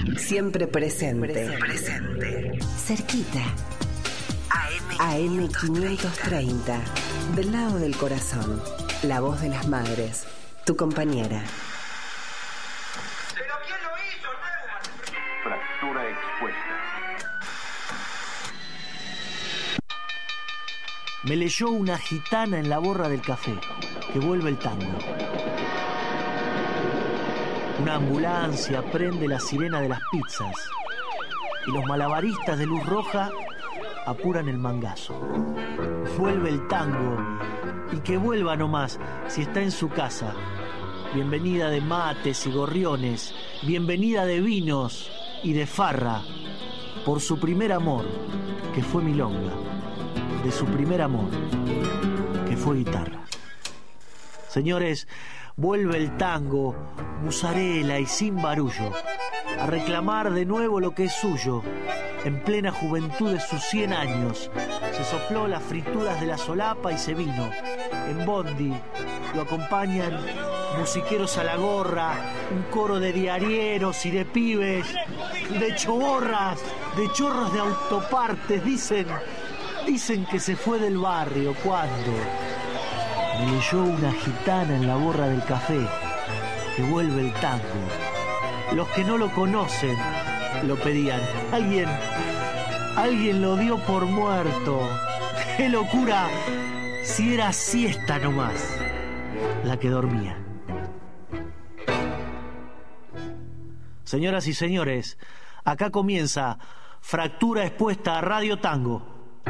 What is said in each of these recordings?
Siempre presente. Cerquita. AM 530. Del lado del corazón. La voz de las madres. Tu compañera. ¿Pero quién lo hizo, Neumann? Fractura expuesta. Me leyó una gitana en la borra del café, que vuelve el tango. Una ambulancia prende la sirena de las pizzas y los malabaristas de luz roja apuran el mangazo. Vuelve el tango y que vuelva nomás si está en su casa. Bienvenida de mates y gorriones, bienvenida de vinos y de farra, por su primer amor, que fue milonga, de su primer amor, que fue guitarra. Señores, vuelve el tango, musarela y sin barullo, a reclamar de nuevo lo que es suyo. En plena juventud de sus 100 años, se sopló las frituras de la solapa y se vino. En bondi lo acompañan musiqueros a la gorra, un coro de diarieros y de pibes, de choborras, de chorros de autopartes. Dicen que se fue del barrio. ¿Cuándo? Me leyó una gitana en la borra del café, que vuelve el tango. Los que no lo conocen lo pedían. Alguien lo dio por muerto. ¡Qué locura! Si era siesta nomás la que dormía. Señoras y señores, acá comienza Fractura Expuesta a Radio Tango.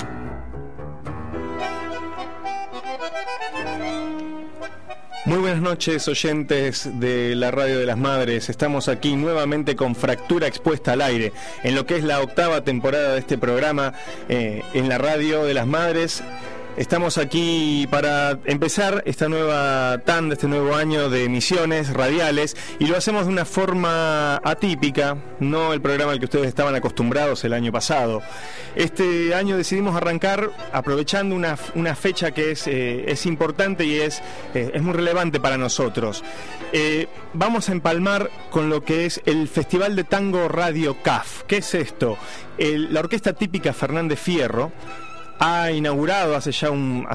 Muy buenas noches, oyentes de la Radio de las Madres. Estamos aquí nuevamente con Fractura Expuesta al aire, en lo que es la 8ª temporada de este programa en la Radio de las Madres. Estamos aquí para empezar esta nueva tanda, este nuevo año de emisiones radiales, y lo hacemos de una forma atípica, no el programa al que ustedes estaban acostumbrados el año pasado. Este año decidimos arrancar aprovechando una fecha que es importante y es muy relevante para nosotros. Vamos a empalmar con lo que es el Festival de Tango Radio CAF. ¿Qué es esto? La Orquesta Típica Fernández Fierro ha inaugurado hace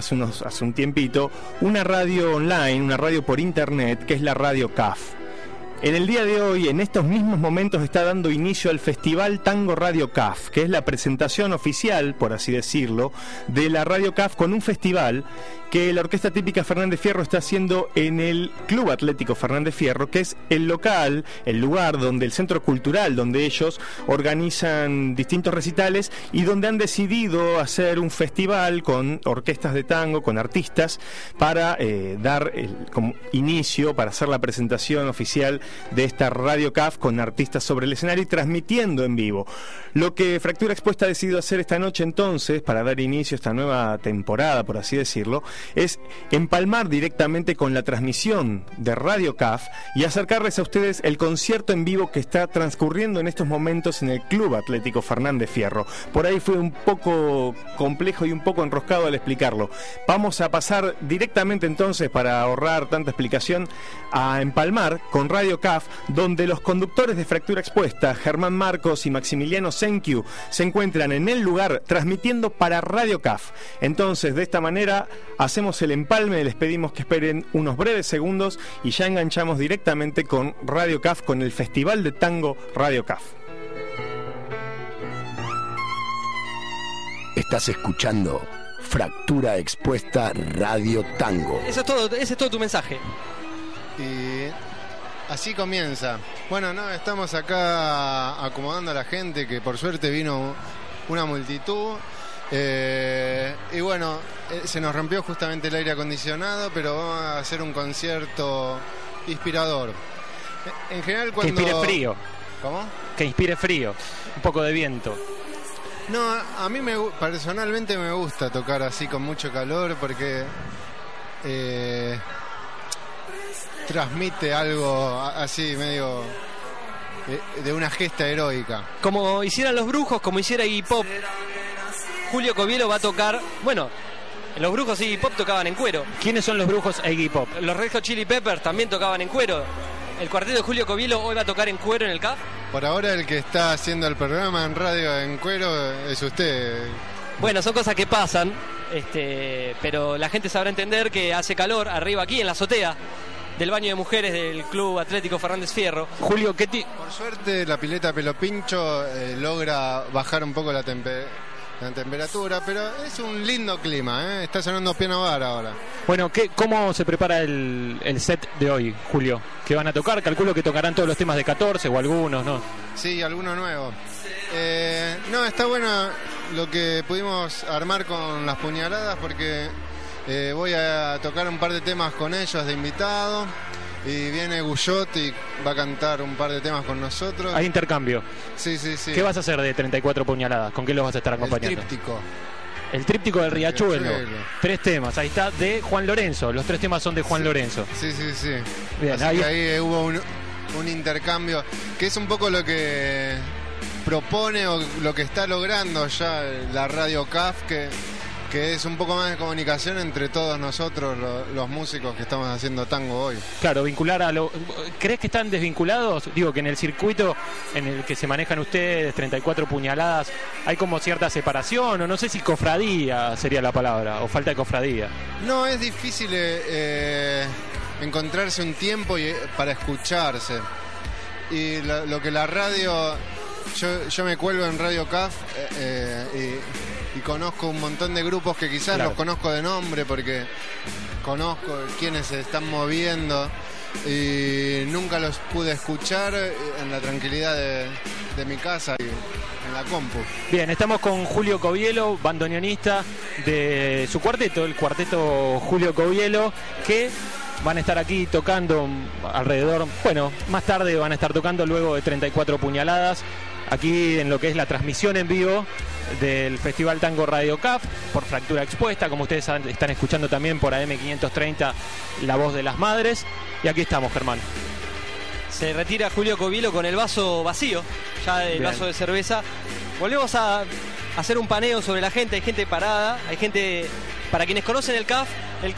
un tiempito una radio online, una radio por internet, que es la Radio CAF. En el día de hoy, en estos mismos momentos, está dando inicio al Festival Tango Radio CAF, que es la presentación oficial, por así decirlo, de la Radio CAF con un festival que la Orquesta Típica Fernández Fierro está haciendo en el Club Atlético Fernández Fierro, que es el local, el lugar donde el centro cultural, donde ellos organizan distintos recitales y donde han decidido hacer un festival con orquestas de tango, con artistas, para dar como inicio, para hacer la presentación oficial de esta Radio CAF con artistas sobre el escenario y transmitiendo en vivo. Lo que Fractura Expuesta ha decidido hacer esta noche entonces, para dar inicio a esta nueva temporada, por así decirlo, es empalmar directamente con la transmisión de Radio CAF y acercarles a ustedes el concierto en vivo que está transcurriendo en estos momentos en el Club Atlético Fernández Fierro. Por ahí fue un poco complejo y un poco enroscado al explicarlo. Vamos a pasar directamente entonces, para ahorrar tanta explicación, a empalmar con Radio CAF, donde los conductores de Fractura Expuesta, Germán Marcos y Maximiliano Senkiu, se encuentran en el lugar transmitiendo para Radio CAF. Entonces, de esta manera hacemos el empalme, les pedimos que esperen unos breves segundos y ya enganchamos directamente con Radio CAF, con el Festival de Tango Radio CAF. Estás escuchando Fractura Expuesta Radio Tango. Eso es todo, ese es todo tu mensaje. Y así comienza. Bueno, no, estamos acá acomodando a la gente, que por suerte vino una multitud. Y bueno, se nos rompió justamente el aire acondicionado, pero vamos a hacer un concierto inspirador. En general, cuando... Que inspire frío. ¿Cómo? Que inspire frío, un poco de viento. No, a mí personalmente me gusta tocar así con mucho calor, porque transmite algo así medio de una gesta heroica. Como hicieran los Brujos, como hiciera Iggy Pop. Julio Covielo va a tocar, bueno, los Brujos y Iggy Pop tocaban en cuero. ¿Quiénes son los Brujos e Iggy Pop? Los Red Hot Chili Peppers también tocaban en cuero. el cuarteto de Julio Covielo hoy va a tocar en cuero en el CAF. Por ahora el que está haciendo el programa en radio en cuero es usted. Bueno, son cosas que pasan, pero la gente sabrá entender que hace calor arriba aquí en la azotea del baño de mujeres del Club Atlético Fernández Fierro. Julio, Por suerte la pileta Pelo Pincho logra bajar un poco la temperatura, pero es un lindo clima, está sonando piano bar ahora. Bueno, ¿cómo se prepara el set de hoy, Julio? ¿Qué van a tocar? Calculo que tocarán todos los temas de 14 o algunos, ¿no? Sí, alguno nuevo. No, está bueno lo que pudimos armar con las puñaladas porque voy a tocar un par de temas con ellos de invitado y viene Guyot y va a cantar un par de temas con nosotros. Hay intercambio. Sí. ¿Qué vas a hacer de 34 puñaladas? ¿Con qué los vas a estar acompañando? El tríptico del Riachuelo. 3 temas, ahí está, de Juan Lorenzo. Los 3 temas son de Juan Lorenzo. Sí. Bien, así que ahí hubo un intercambio, que es un poco lo que propone o lo que está logrando ya la Radio CAF, que es un poco más de comunicación entre todos nosotros, los músicos que estamos haciendo tango hoy. Claro, vincular a lo... ¿Crees que están desvinculados? Digo, que en el circuito en el que se manejan ustedes, 34 puñaladas, hay como cierta separación, o no sé si cofradía sería la palabra, o falta de cofradía. No, es difícil encontrarse un tiempo para escucharse. Y lo que la radio... Yo me cuelgo en Radio CAF y conozco un montón de grupos que quizás los conozco de nombre porque conozco quienes se están moviendo y nunca los pude escuchar en la tranquilidad de mi casa y en la compu. Bien, estamos con Julio Covielo, bandoneonista de su cuarteto, el cuarteto Julio Covielo, que van a estar aquí tocando alrededor, bueno, más tarde van a estar tocando luego de 34 puñaladas, aquí en lo que es la transmisión en vivo del Festival Tango Radio CAF por Fractura Expuesta, como ustedes están escuchando también por AM530 La Voz de las Madres. Y aquí estamos, Germán. Se retira Julio Covielo con el vaso vacío, ya el vaso de cerveza. Volvemos a hacer un paneo sobre la gente, hay gente parada, hay gente... Para quienes conocen el CAF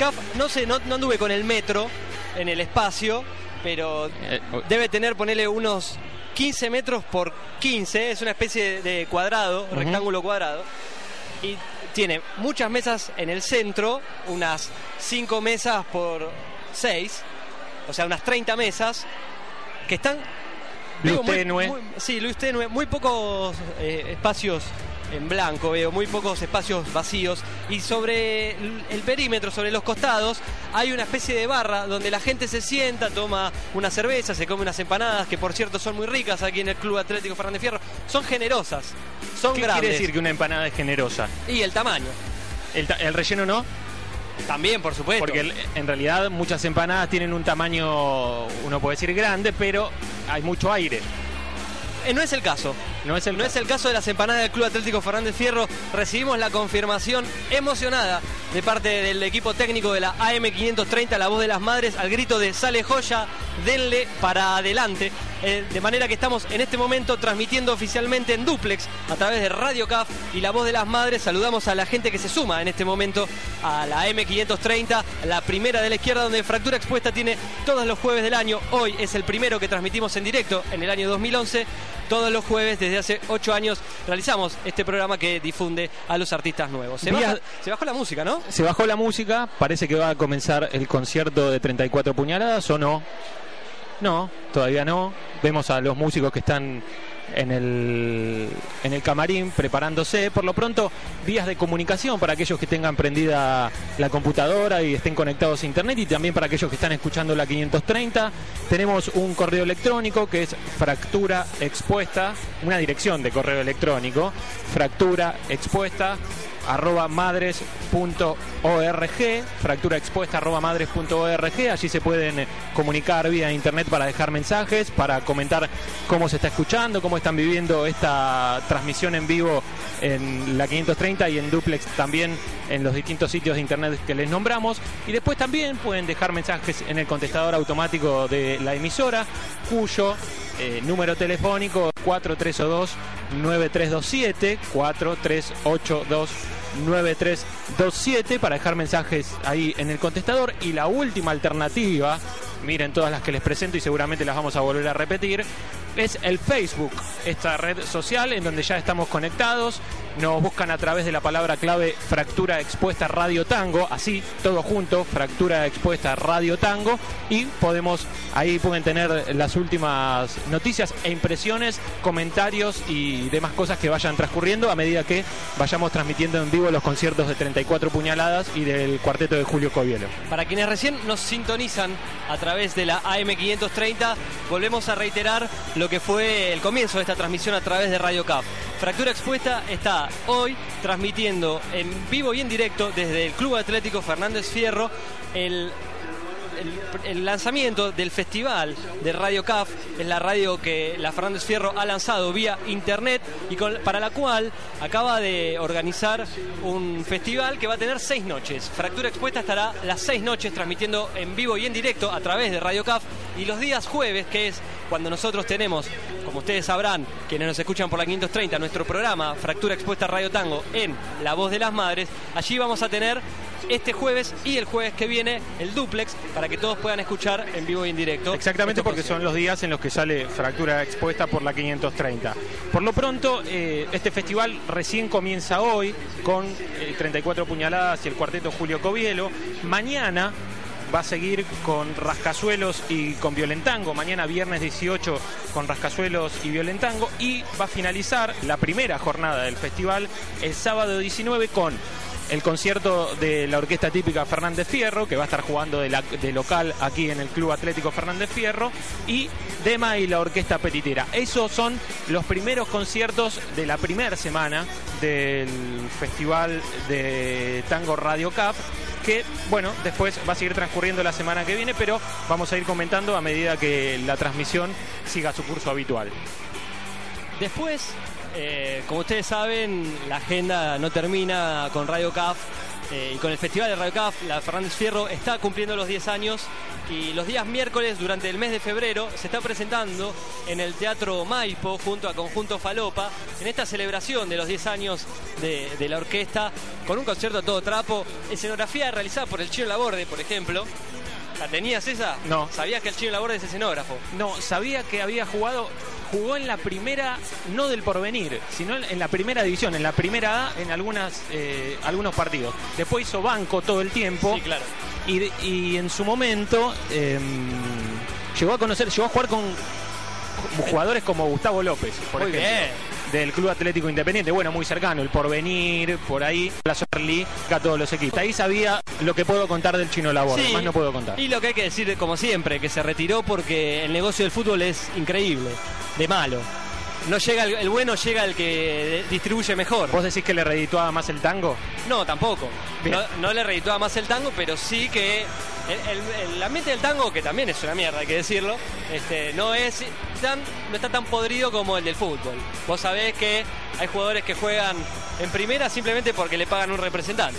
no anduve con el metro en el espacio, pero debe tener, ponerle unos 15 metros por 15, es una especie de cuadrado, rectángulo cuadrado, y tiene muchas mesas en el centro, unas 5 mesas por 6, o sea, unas 30 mesas, que están... Luz tenue. Luz tenue, muy pocos espacios en blanco, veo muy pocos espacios vacíos, y sobre el perímetro, sobre los costados, hay una especie de barra donde la gente se sienta, toma una cerveza, se come unas empanadas, que por cierto son muy ricas aquí en el Club Atlético Fernández Fierro, son generosas, son grandes. ¿Qué quiere decir que una empanada es generosa? Y el tamaño. ¿El relleno no? También, por supuesto. Porque en realidad muchas empanadas tienen un tamaño, uno puede decir grande, pero hay mucho aire. No es el caso. No es el caso de las empanadas del Club Atlético Fernández Fierro. Recibimos la confirmación emocionada de parte del equipo técnico de la AM530, La Voz de las Madres, al grito de "sale joya, denle para adelante". De manera que estamos en este momento transmitiendo oficialmente en duplex a través de Radio CAF y La Voz de las Madres. Saludamos a la gente que se suma en este momento a la AM530, la primera de la izquierda, donde Fractura Expuesta tiene todos los jueves del año. Hoy es el primero que transmitimos en directo en el año 2011. Todos los jueves, desde hace 8 años, realizamos este programa que difunde a los artistas nuevos. Se bajó la música, ¿no? Se bajó la música, parece que va a comenzar el concierto de 34 puñaladas, ¿o no? No, todavía no. Vemos a los músicos que están en el camarín preparándose. Por lo pronto, vías de comunicación para aquellos que tengan prendida la computadora y estén conectados a internet, y también para aquellos que están escuchando la 530. Tenemos un correo electrónico que es Fractura Expuesta, una dirección de correo electrónico, Fractura Expuesta @madres.org, fracturaexpuesta@madres.org. Allí se pueden comunicar vía internet para dejar mensajes, para comentar cómo se está escuchando, cómo están viviendo esta transmisión en vivo en la 530 y en duplex también en los distintos sitios de internet que les nombramos. Y después también pueden dejar mensajes en el contestador automático de la emisora, cuyo número telefónico 4382-9327, 4382-9327, para dejar mensajes ahí en el contestador. Y la última alternativa miren todas las que les presento y seguramente las vamos a volver a repetir, es el Facebook, esta red social en donde ya estamos conectados. Nos buscan a través de la palabra clave Fractura Expuesta Radio Tango, así, todo junto, Fractura Expuesta Radio Tango, y ahí pueden tener las últimas noticias e impresiones, comentarios y demás cosas que vayan transcurriendo a medida que vayamos transmitiendo en vivo los conciertos de 34 puñaladas y del cuarteto de Julio Covielo. Para quienes recién nos sintonizan a través de la AM530, volvemos a reiterar lo que fue el comienzo de esta transmisión a través de Radio CAF. Fractura Expuesta está hoy transmitiendo en vivo y en directo desde el Club Atlético Fernández Fierro el lanzamiento del festival de Radio CAF. Es la radio que la Fernández Fierro ha lanzado vía internet y para la cual acaba de organizar un festival que va a tener 6 noches. Fractura Expuesta estará las 6 noches transmitiendo en vivo y en directo a través de Radio CAF, y los días jueves, que es cuando nosotros tenemos, como ustedes sabrán, quienes nos escuchan por la 530, nuestro programa Fractura Expuesta Radio Tango en La Voz de las Madres, allí vamos a tener este jueves y el jueves que viene el duplex para que todos puedan escuchar en vivo y en directo. Exactamente, porque son los días en los que sale Fractura Expuesta por la 530. Por lo pronto, este festival recién comienza hoy con 34 puñaladas y el cuarteto Julio Covielo. Mañana va a seguir con Rascasuelos y con Violentango. Mañana viernes 18 con Rascasuelos y Violentango. Y va a finalizar la primera jornada del festival el sábado 19 con el concierto de la Orquesta Típica Fernández Fierro, que va a estar jugando de local aquí en el Club Atlético Fernández Fierro, y Dema y la Orquesta Petitera. Esos son los primeros conciertos de la primera semana del Festival de Tango Radio CAF, que, bueno, después va a seguir transcurriendo la semana que viene, pero vamos a ir comentando a medida que la transmisión siga su curso habitual. Después, como ustedes saben, la agenda no termina con Radio CAF y con el Festival de Radio CAF. La Fernández Fierro está cumpliendo los 10 años y los días miércoles durante el mes de febrero se está presentando en el Teatro Maipo junto a Conjunto Falopa en esta celebración de los 10 años de la orquesta, con un concierto a todo trapo, escenografía realizada por el Chino Laborde, por ejemplo. ¿La tenías esa? No. ¿Sabías que el Chino Laborde es escenógrafo? No, sabía que jugó en la primera, no del Porvenir, sino en la primera división, en la primera A, en algunos partidos. Después hizo banco todo el tiempo. Sí, claro. Y en su momento llegó a jugar con jugadores como Gustavo López, por ejemplo. Bien. Del Club Atlético Independiente, bueno, muy cercano, el Porvenir, por ahí, la Superli, a todos los equipos. Ahí sabía lo que puedo contar del Chino Laborde, sí, más no puedo contar. Y lo que hay que decir, como siempre, que se retiró porque el negocio del fútbol es increíble, de malo. No llega el bueno, llega el que distribuye mejor. ¿Vos decís que le redituaba más el tango? No, tampoco. No le redituaba más el tango, pero sí que el ambiente del tango, que también es una mierda, hay que decirlo, no está tan podrido como el del fútbol. Vos sabés que hay jugadores que juegan en primera simplemente porque le pagan un representante.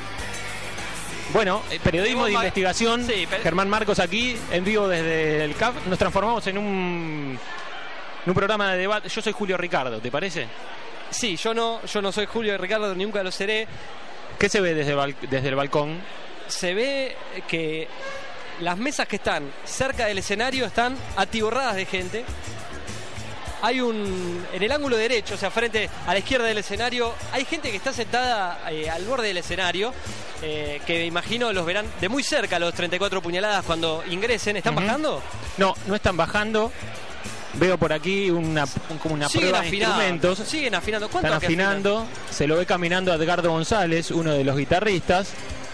Bueno, periodismo de investigación, sí, Germán Marcos aquí, en vivo desde el CAF. Nos transformamos en un programa de debate. Yo soy Julio Ricardo, ¿te parece? Sí, yo no soy Julio Ricardo, nunca lo seré. ¿Qué se ve desde el balcón? Se ve que las mesas que están cerca del escenario están atiborradas de gente. Hay en el ángulo derecho, o sea, frente a la izquierda del escenario, hay gente que está sentada al borde del escenario, que imagino los verán de muy cerca los 34 puñaladas cuando ingresen. ¿Están bajando? No están bajando. Veo por aquí como una prueba de instrumentos. Siguen afinando. ¿Cuánto están afinando? Se lo ve caminando a Edgardo González, uno de los guitarristas.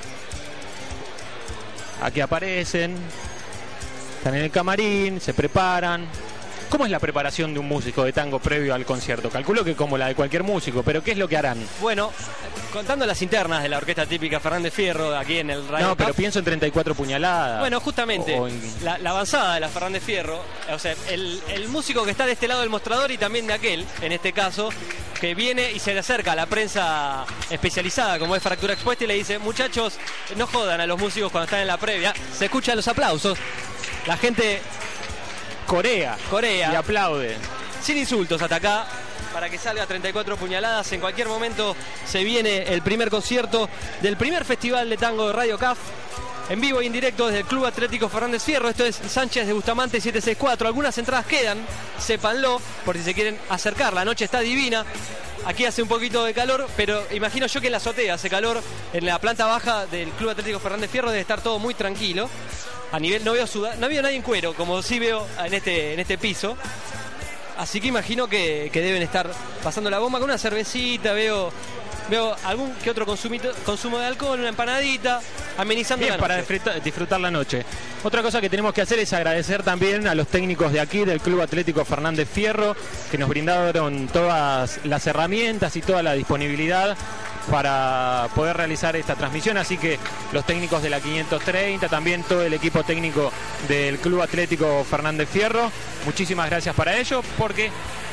Aquí aparecen. Están en el camarín, se preparan. ¿Cómo es la preparación de un músico de tango previo al concierto? Calculo que como la de cualquier músico, pero ¿qué es lo que harán? Bueno, contando las internas de la Orquesta Típica Fernández Fierro aquí en el Radio No, pero pienso en 34 puñaladas. Bueno, justamente, la avanzada de la Fernández Fierro, o sea, el músico que está de este lado del mostrador y también de aquel, en este caso, que viene y se le acerca a la prensa especializada como es Fractura Expuesta y le dice: muchachos, no jodan a los músicos cuando están en la previa. Se escuchan los aplausos, la gente corea y aplaude. Sin insultos hasta acá, para que salga 34 puñaladas. En cualquier momento se viene el primer concierto del primer festival de tango de Radio CAF en vivo y en directo desde el Club Atlético Fernández Fierro. Esto es Sánchez de Bustamante 764. Algunas entradas quedan, sépanlo, por si se quieren acercar. La noche está divina. Aquí hace un poquito de calor, pero imagino yo que en la azotea hace calor. En la planta baja del Club Atlético Fernández Fierro debe estar todo muy tranquilo. A nivel, no veo nadie en cuero, como sí veo en este piso. Así que imagino que deben estar pasando la bomba con una cervecita. Veo algún que otro consumo de alcohol, una empanadita, amenizando bien, la noche. para disfrutar la noche. Otra cosa que tenemos que hacer es agradecer también a los técnicos de aquí, del Club Atlético Fernández Fierro, que nos brindaron todas las herramientas y toda la disponibilidad para poder realizar esta transmisión. Así que los técnicos de la 530, también todo el equipo técnico del Club Atlético Fernández Fierro, muchísimas gracias para ello, porque,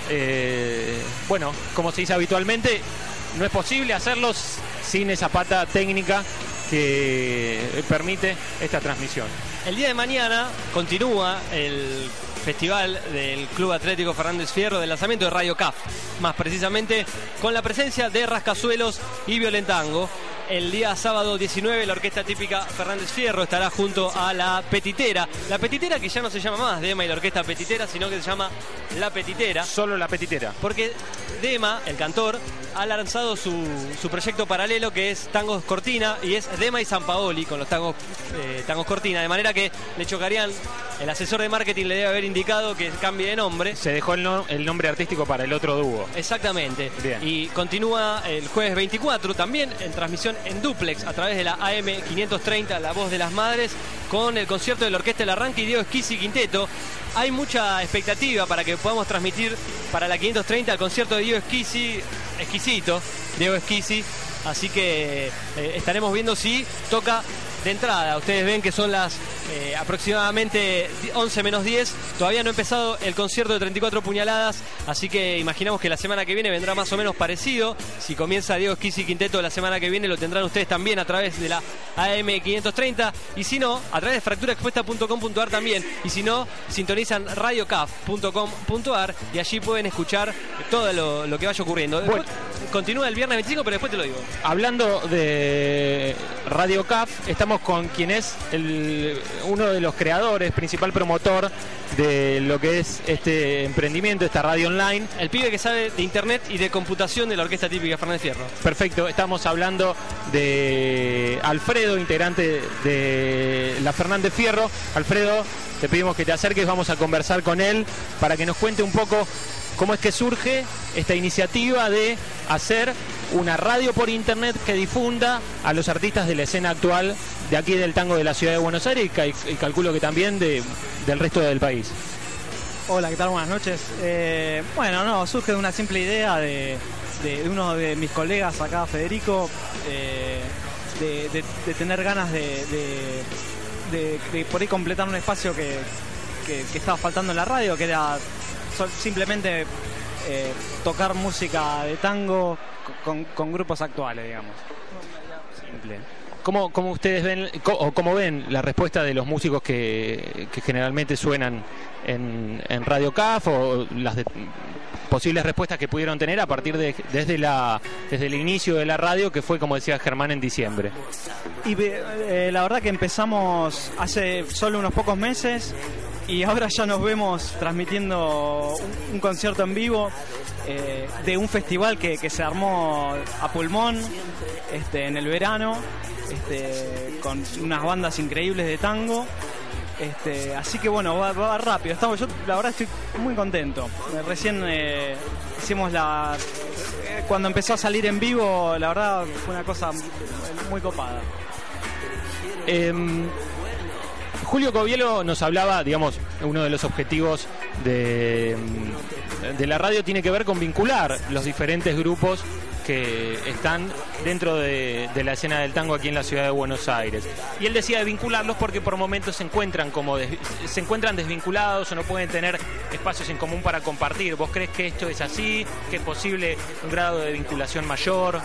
bueno, como se dice habitualmente, no es posible hacerlos sin esa pata técnica que permite esta transmisión. El día de mañana continúa el festival del Club Atlético Fernández Fierro, del lanzamiento de Radio CAF, más precisamente con la presencia de Rascasuelos y Violentango. El día sábado 19 la orquesta típica Fernández Fierro estará junto a La Petitera. La Petitera que ya no se llama más Dema y la orquesta Petitera, sino que se llama La Petitera. Solo La Petitera. Porque Dema, el cantor, ha lanzado su proyecto paralelo, que es Tangos Cortina, y es Dema y San Paoli con los tangos Cortina, de manera que le chocarían. El asesor de marketing le debe haber indicado que cambie de nombre. Se dejó el nombre artístico para el otro dúo. Exactamente. Bien. Y continúa el jueves 24 también en transmisión en duplex a través de la AM 530, La Voz de las Madres, con el concierto de la Orquesta El Arranque y Diego Esquisi Quinteto. Hay mucha expectativa para que podamos transmitir para la 530 el concierto de Diego Esquisi, exquisito, Diego Esquisi. Así que estaremos viendo si toca de entrada. Ustedes ven que son las aproximadamente 11 menos 10. Todavía no ha empezado el concierto de 34 puñaladas, así que imaginamos que la semana que viene vendrá más o menos parecido. Si comienza Diego Esquisi Quinteto la semana que viene, lo tendrán ustedes también a través de la AM 530, y si no, a través de fracturaexpuesta.com.ar también, y si no, sintonizan radiocaf.com.ar y allí pueden escuchar todo lo que vaya ocurriendo. Después, continúa el viernes 25, pero después te lo digo. Hablando de Radio CAF, estamos con quien es uno de los creadores, principal promotor de lo que es este emprendimiento, esta radio online. El pibe que sabe de internet y de computación de la orquesta típica Fernández Fierro. Perfecto, estamos hablando de Alfredo, integrante de la Fernández Fierro. Alfredo, te pedimos que te acerques, vamos a conversar con él para que nos cuente un poco cómo es que surge esta iniciativa de hacer una radio por internet que difunda a los artistas de la escena actual de aquí del tango de la ciudad de Buenos Aires y calculo que también del resto del país. Hola, ¿qué tal? Buenas noches. Surge de una simple idea de uno de mis colegas acá, Federico, de tener ganas de por ahí completar un espacio que estaba faltando en la radio, que era simplemente tocar música de tango con grupos actuales, digamos. Simple. ¿Cómo ustedes ven o cómo ven la respuesta de los músicos que generalmente suenan en Radio CAF, o las posibles respuestas que pudieron tener a partir desde el inicio de la radio, que fue, como decía Germán, en diciembre? Y la verdad que empezamos hace solo unos pocos meses y ahora ya nos vemos transmitiendo un concierto en vivo de un festival que se armó a pulmón en el verano, con unas bandas increíbles de tango. Así que bueno, va rápido. Yo la verdad estoy muy contento. Recién hicimos cuando empezó a salir en vivo, la verdad fue una cosa muy copada. Julio Covielo nos hablaba, digamos, uno de los objetivos de la radio tiene que ver con vincular los diferentes grupos que están dentro de la escena del tango aquí en la ciudad de Buenos Aires. Y él decía de vincularlos porque por momentos se encuentran desvinculados o no pueden tener espacios en común para compartir. ¿Vos crees que esto es así? ¿Que es posible un grado de vinculación mayor?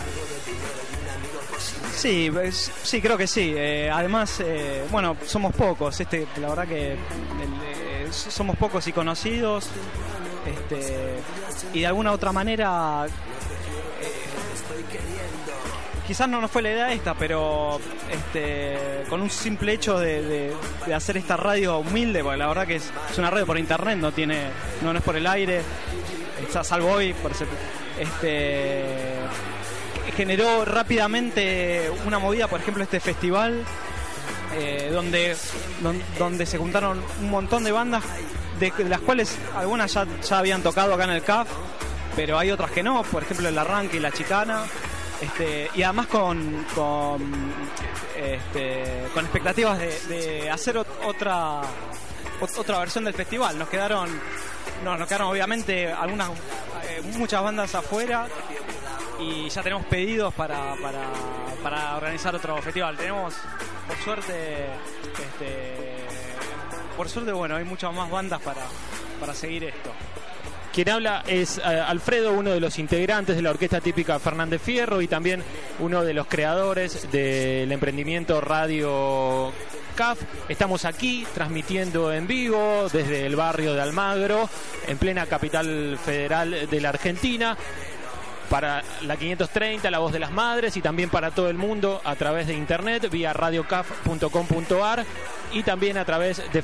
Sí, creo que sí. Además, somos pocos. La verdad que somos pocos y conocidos. Y de alguna otra manera quizás no nos fue la idea esta, pero con un simple hecho de hacer esta radio humilde, porque la verdad que es una radio por internet, no es por el aire, salvo hoy, generó rápidamente una movida, por ejemplo este festival, donde se juntaron un montón de bandas, de las cuales algunas ya habían tocado acá en el CAF, pero hay otras que no, por ejemplo el Arranque y La Chicana, y además con expectativas de hacer otra versión del festival. Nos quedaron obviamente muchas bandas afuera, y ya tenemos pedidos para organizar otro festival. Tenemos, por suerte, bueno, hay muchas más bandas para seguir esto. Quien habla es Alfredo, uno de los integrantes de la orquesta típica Fernández Fierro y también uno de los creadores del emprendimiento Radio CAF. Estamos aquí transmitiendo en vivo desde el barrio de Almagro, en plena capital federal de la Argentina, para la 530, La Voz de las Madres, y también para todo el mundo a través de internet vía radiocaf.com.ar y también a través de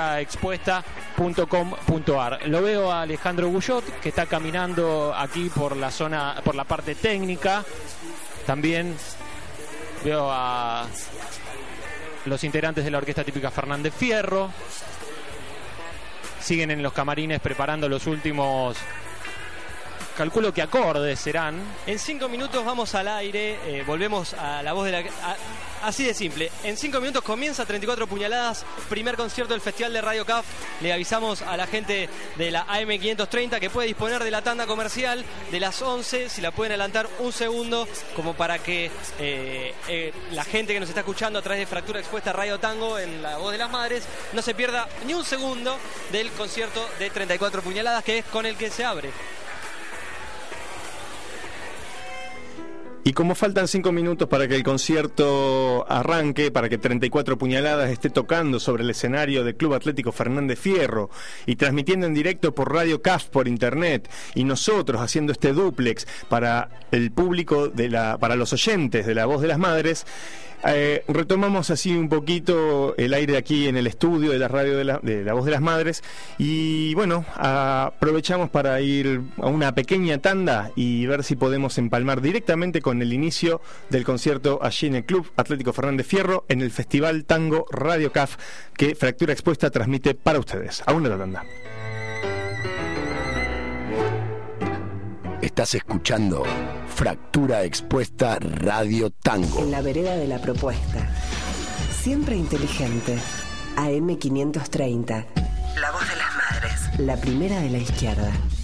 fracturaexpuesta.com.ar. Lo veo a Alejandro Guyot, que está caminando aquí por la parte técnica. También veo a los integrantes de la orquesta típica Fernández Fierro. Siguen en los camarines preparando los últimos, calculo que acordes serán. En 5 minutos vamos al aire, volvemos a La Voz de la... así de simple, en 5 minutos comienza 34 Puñaladas, primer concierto del Festival de Radio CAF. Le avisamos a la gente de la AM530 que puede disponer de la tanda comercial de las 11, si la pueden adelantar un segundo, como para que la gente que nos está escuchando a través de Fractura Expuesta Radio Tango en La Voz de las Madres no se pierda ni un segundo del concierto de 34 Puñaladas, que es con el que se abre. Y como faltan 5 minutos para que el concierto arranque, para que 34 Puñaladas esté tocando sobre el escenario del Club Atlético Fernández Fierro y transmitiendo en directo por Radio CAF por internet, y nosotros haciendo este dúplex para el público, para los oyentes de La Voz de las Madres, retomamos así un poquito el aire aquí en el estudio de la radio de la Voz de las Madres, y bueno, aprovechamos para ir a una pequeña tanda y ver si podemos empalmar directamente con el inicio del concierto allí en el Club Atlético Fernández Fierro, en el Festival Tango Radio CAF, que Fractura Expuesta transmite para ustedes. Aún no la tanda. Estás escuchando Fractura Expuesta Radio Tango. En la vereda de la propuesta. Siempre inteligente. AM530. La Voz de las Madres. La primera de la izquierda.